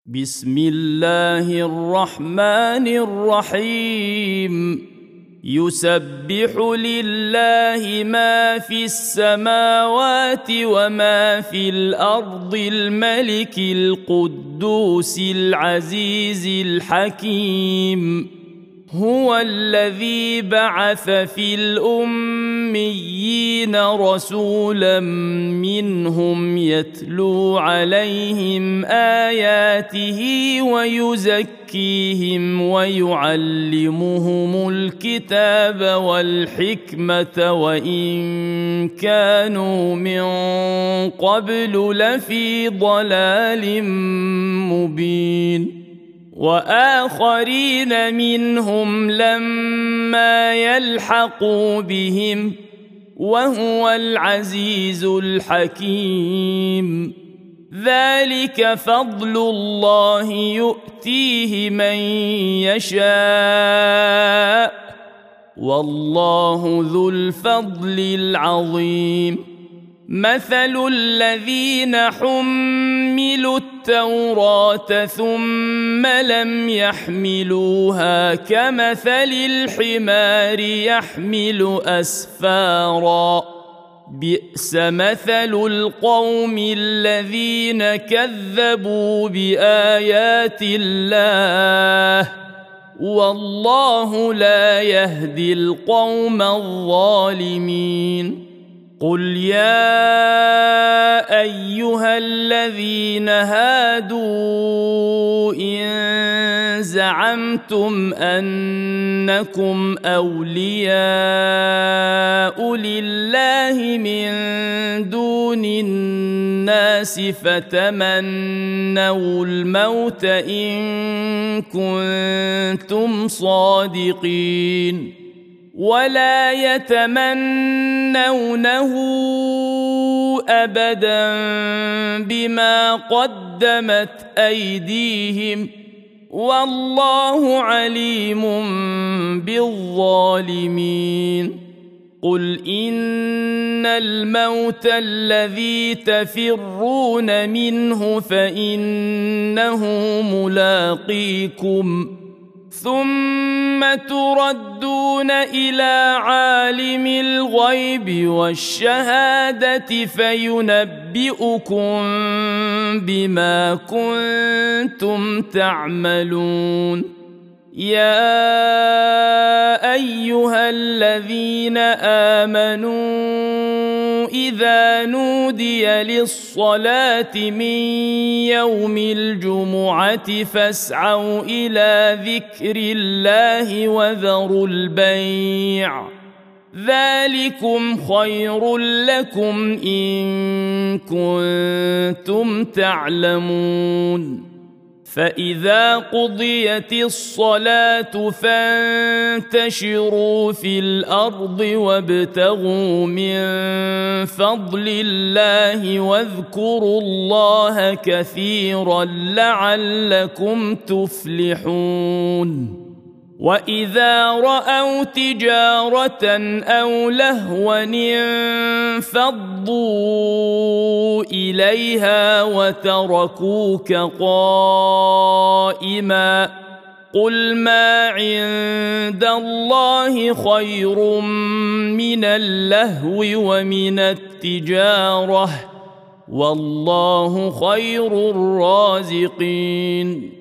بسم الله الرحمن الرحيم يسبح لله ما في السماوات وما في الأرض الملك القدوس العزيز الحكيم هو الذي بعث في الأميين رسولا منهم يتلو عليهم آياته ويزكيهم ويعلمهم الكتاب والحكمة وإن كانوا من قبل لفي ضلال مبين وآخرين منهم لما يلحقوا بهم وهو العزيز الحكيم ذلك فضل الله يؤتيه من يشاء والله ذو الفضل العظيم مثل الذين حملوا التوراة ثم لم يحملوها كمثل الحمار يحمل أسفارا بئس مثل القوم الذين كذبوا بآيات الله والله لا يهدي القوم الظالمين قل يا أيها الذين هادوا إن زعمتم أنكم أولياء لله من دون الناس فتمنوا الموت إن كنتم صادقين ولا يتمنونه أبدا بما قدمت أيديهم والله عليم بالظالمين قل إن الموت الذي تفرون منه فإنه ملاقيكم ثم تردون إلى عالم الغيب والشهادة فينبئكم بما كنتم تعملون يا أيها الذين آمنوا إذا نودي للصلاة من يوم الجمعة فاسعوا إلى ذكر الله وذروا البيع ذلكم خير لكم إن كنتم تعلمون فإذا قضيت الصلاة فانتشروا في الأرض وابتغوا من فضل الله واذكروا الله كثيرا لعلكم تفلحون وإذا رأوا تجارة أو لهوا انفضوا إليها وتركوك قائما قل ما عند الله خير من اللهو ومن التجارة والله خير الرازقين